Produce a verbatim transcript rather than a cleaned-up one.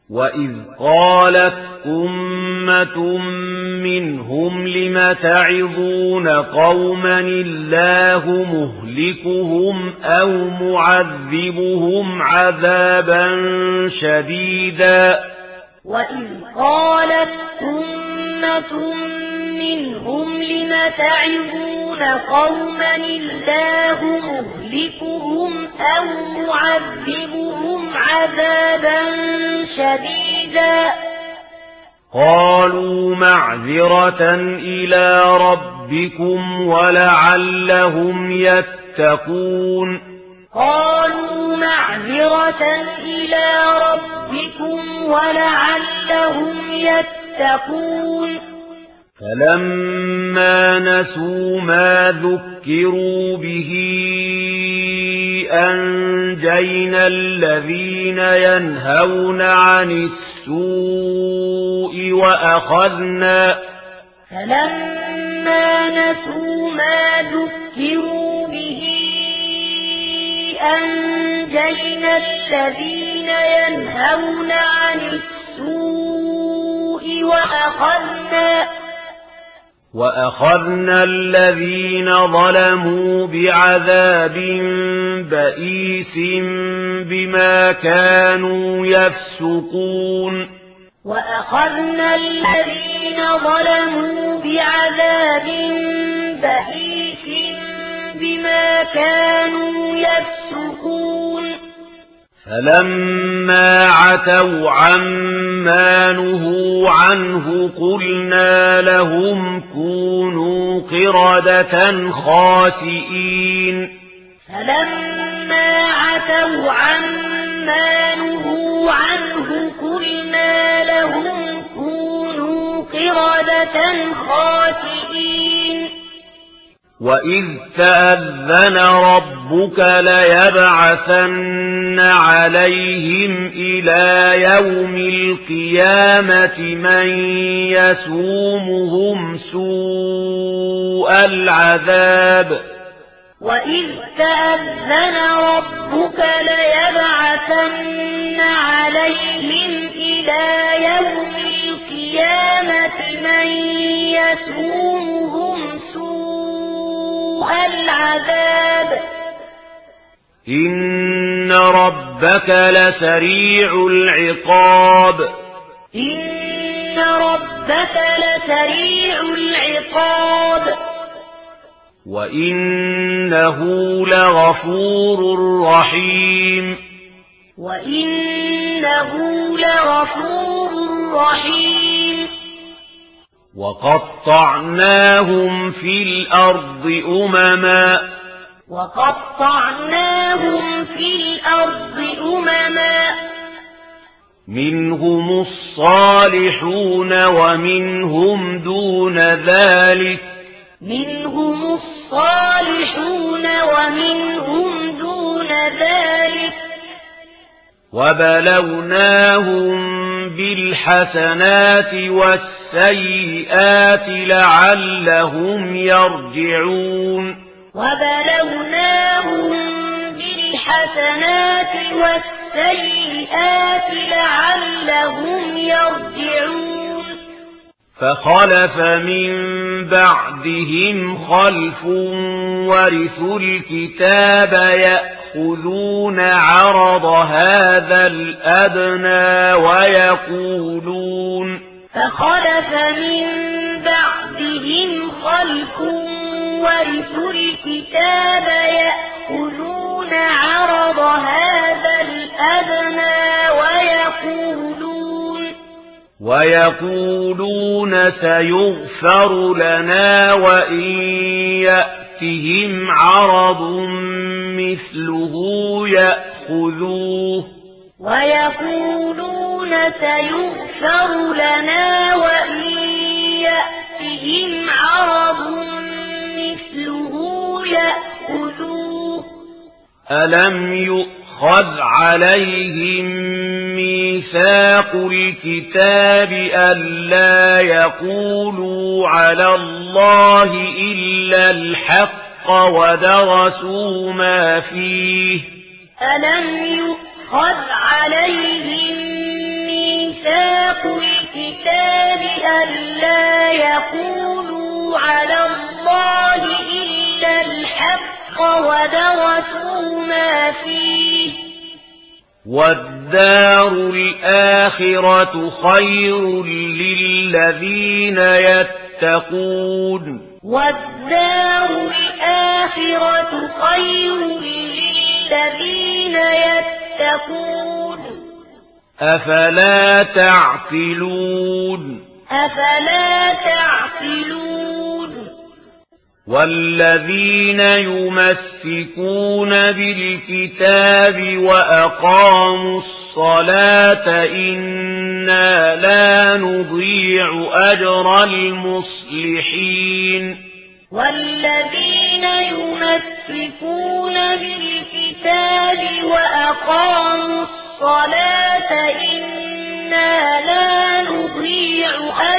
وَإِذْ قَالَتْ أُمَّةٌ مِّنْهُمْ لِمَ تَعِظُونَ قَوْمًا اللَّهُ مُهْلِكُهُمْ أَوْ مُعَذِّبُهُمْ عَذَابًا شَدِيدًا وَإِذْ قَالَتْ أُمَّةٌ مِّنْهُمْ لِمَ تَعِظُونَ قَوْمًا اللَّهُ مُهْلِكُهُمْ أَوْ مُعَذِّبُهُمْ عَذَابًا شَدِيدًا قَالُوا مَعْذِرَةً إِلَى رَبِّكُمْ وَلَعَلَّهُمْ يَتَّقُونَ قَالُوا مَعْذِرَةً إِلَى رَبِّكُمْ وَلَعَلَّهُمْ يَتَّقُونَ فَلَمَّا نَسُوا مَا ذُكِّرُوا بِهِ أَنجَيْنَا الَّذِينَ يَنْهَوْنَ عَنِ السُّوءِ وَأَخَذْنَا فَلَمَّا نَسُوا مَا ذُكِّرُوا بِهِ أَنجَيْنَا الَّذِينَ يَنْهَوْنَ عَنِ السُّوءِ وَأَخَذْنَا وَأَخَذْنَا الَّذِينَ ظَلَمُوا بِعَذَابٍ بَئِيسٍ بِمَا كَانُوا يَفْسُقُونَ وَأَخَذْنَا الَّذِينَ ظَلَمُوا بِعَذَابٍ بَئِيسٍ بِمَا كَانُوا يَفْسُقُونَ فَلَمَّا عَتَوْا عَمَّا نُهُوا عَنْهُ قُلْنَا لَهُمْ كُونُوا قِرَدَةً خَاسِئِينَ فَلَمَّا عَتَوْا عَمَّا نُهُوا عَنْهُ قُلْنَا لَهُمْ كُونُوا قِرَدَةً خَاسِئِينَ وَإِذْ تَأَذَّنَ رَبُّكَ لَيَبْعَثَنَّ عَلَيْهِمْ إِلَى يَوْمِ الْقِيَامَةِ مَن يَسُومُهُمْ سُوءَ الْعَذَابِ وَإِذْ تَأَذَّنَ رَبُّكَ لَيَبْعَثَنَّ عَلَيْهِمْ إِلَى يَوْمِ الْقِيَامَةِ مَن يَسُومُهُمْ سُوءَ الْعَذَابِ إِنَّ رَبَّكَ لَسَرِيعُ الْعِقَابِ إِنَّ رَبَّكَ لَسَرِيعُ الْعِقَابِ وَإِنَّهُ لَغَفُورٌ رَّحِيمٌ وَإِنَّهُ لَغَفُورٌ رَّحِيمٌ وَقَطَّعْنَاهُمْ فِي الْأَرْضِ أُمَمًا وَقَطَّعْنَاهُمْ فِي الْأَرْضِ أُمَمًا مِنْهُمُ الصَّالِحُونَ وَمِنْهُمْ دُونَ ذَلِكَ منهم الصالحون ومنهم دون ذلك وبلوناهم بالحسنات والسيئات لعلهم يرجعون وبلوناهم بالحسنات والسيئات لعلهم يرجعون فخلف من بعدهم خلف ورثوا الكتاب يأخذون عرض هذا الأدنى ويقولون فخلف من بعدهم خلف ورثوا الكتاب يأخذون عرض هذا الأدنى ويقولون ويقولون سيغفر لنا وإن يأتهم عرض مثله يأخذوه ويقولون سيغفر لنا وإن يأتهم عرض مثله يأخذوه ألم يؤخذ عليهم ميثاق الكتاب ألا يقولوا على الله إلا الحق ودرسوا ما فيه ألم يؤخذ عليهم الكتاب ألا يقولوا على الله إلا الحق ودرسوا ما فيه والدار الآخرة خير للذين يتقون والدار الآخرة خير للذين يتقون أفلا تعقلون أفلا تعقلون والذين يمسكون بالكتاب وأقاموا الصلاة إنا لا نضيع أجر المصلحين والذين يمسكون بالكتاب وأقاموا الصلاة إنا لا نضيع